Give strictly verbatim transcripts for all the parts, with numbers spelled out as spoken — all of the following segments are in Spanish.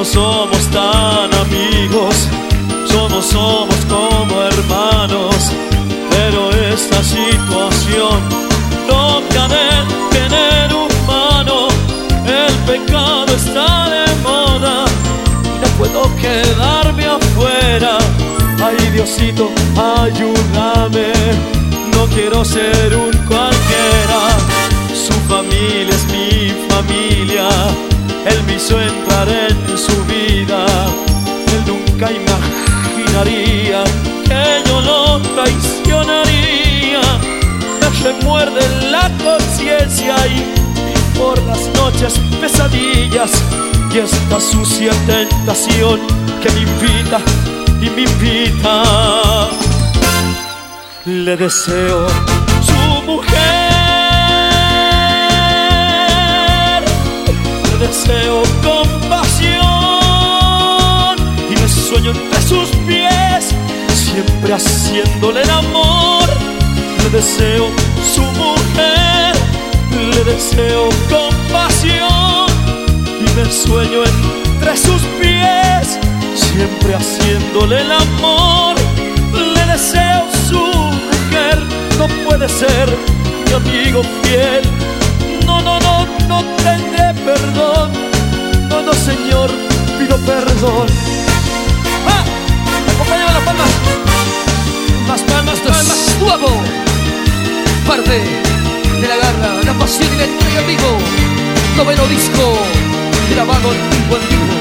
Somos, somos tan amigos, somos, somos como hermanos, pero esta situación propia del género humano, el pecado está de moda y no puedo quedarme afuera. Ay, Diosito, ayúdame, no quiero ser un cualquiera. Su familia es mi familia, Él me hizo entrar en su vida. Él nunca imaginaría que yo lo traicionaría. Me remuerde la conciencia y, y por las noches pesadillas, y esta sucia tentación que me invita y me invita. Le deseo su mujer, le deseo compasión y me sueño entre sus pies, siempre haciéndole el amor. Le deseo su mujer, le deseo compasión y me sueño entre sus pies, siempre haciéndole el amor. Le deseo su mujer, no puede ser mi amigo fiel. No, no, no, no tendré perdón. No, no, Señor, pido perdón. ¡Ah! Acompáñame las palmas. Más palmas, palmas. Guapo. Parte de la garra, la pasión y la entrega, amigo. Noveno disco grabado antiguo, antiguo.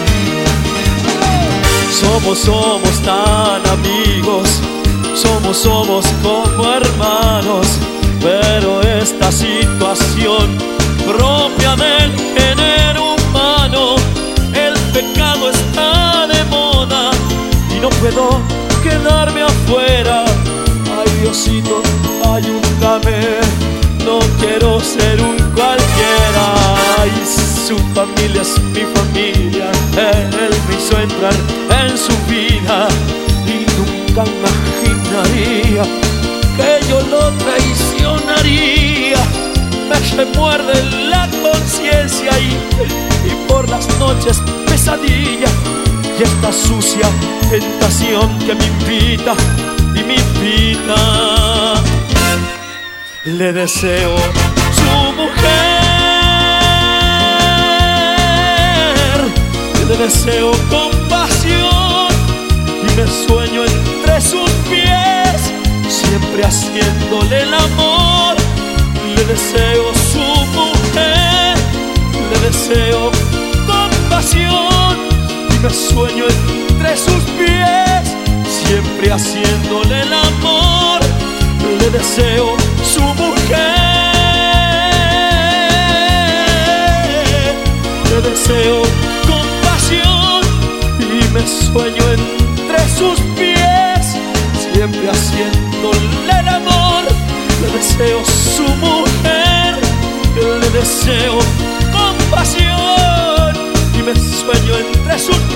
Somos, somos tan amigos, somos, somos como hermanos, pero esta situación propia del género humano, el pecado está de moda y no puedo quedarme afuera. Ay, Diosito, ayúdame, no quiero ser un cualquiera. Ay, su familia es mi familia, Él me hizo entrar en su vida y nunca imaginaría que yo lo traicionaría. Me remuerde la conciencia y, y por las noches pesadilla, y esta sucia tentación que me invita y me invita. Le deseo su mujer, le deseo compasión y me sueño entre sus pies, siempre haciéndole el amor. Le deseo su mujer, le deseo compasión y me sueño entre sus pies, siempre haciéndole el amor. Le deseo su mujer, le deseo compasión y me sueño entre sus pies, siempre haciéndole el amor. Le deseo su mujer, le deseo compasión y me sueño entre sus